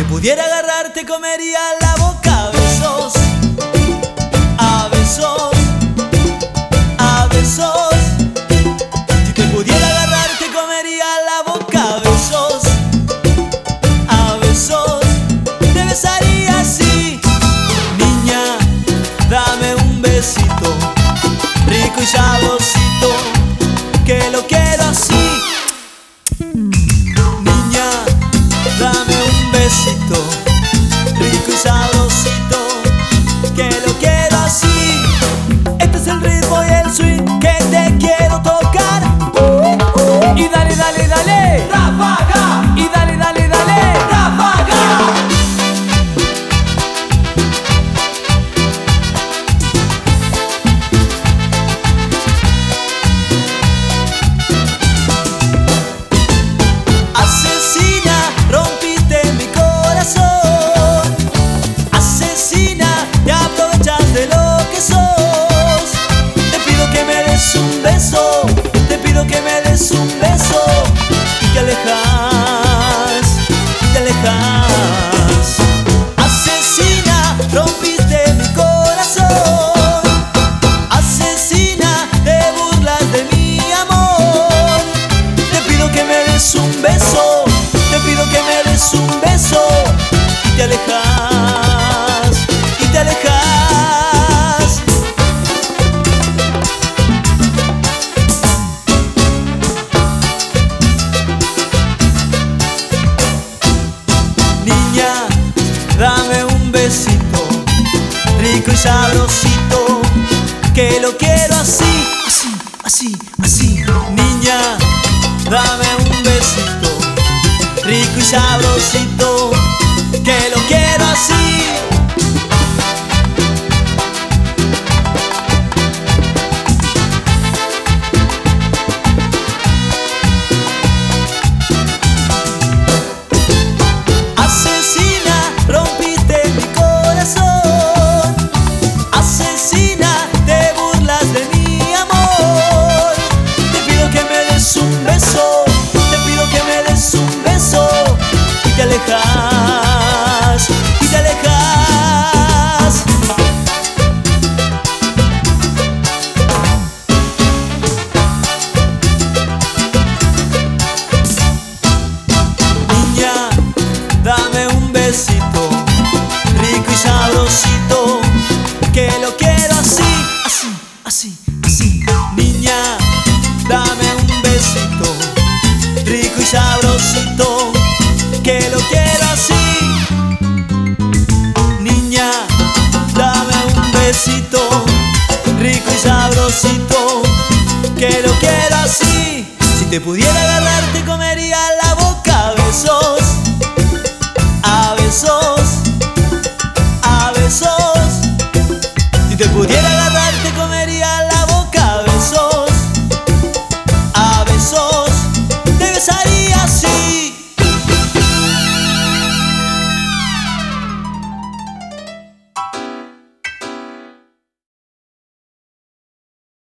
pudiera agarrar te comería la boca a besos, a besos, a besos. Si te pudiera agarrar te comería la boca a besos, a besos. Te besaría así, niña, dame un besito, rico y sabrosito, que lo quiero así. Niña, dame un besito, rico y sabrosito, que lo quiero así. Este es el ritmo y el swing que te quiero tocar. Y dale, dale, dale, ráfaga. Y dale, dale, dale, ráfaga. Asesina, rompiste mi corazón. Asesina, te aprovechas de lo que sos. Te pido que me des un beso, te pido que me des un beso. Y te alejas, y te alejas. Asesina, rompiste mi corazón. Asesina, te burlas de mi amor. Te pido que me des un beso, te pido que me des un beso. Y te alejas, y te alejas. Niña, dame un besito, rico y sabrosito, que lo quiero así, así, así, así. Niña, dame un besito, rico y sabrosito, que lo quiero así. Asesina, rompiste mi corazón. Asesina, te burlas de mi amor. Te pido que me des un beso, te pido que me des un beso. Y te alejas, y te alejas. Niña, dame un besito, rico y sabrosito, que lo quiero así, así, así, así. Niña, dame un besito, rico y sabrosito, que lo quiero así. Niña, dame un besito, rico y sabrosito, que lo quiero así. Si te pudiera agarrar te comería la boca a besos, a besos, a besos. Si te pudiera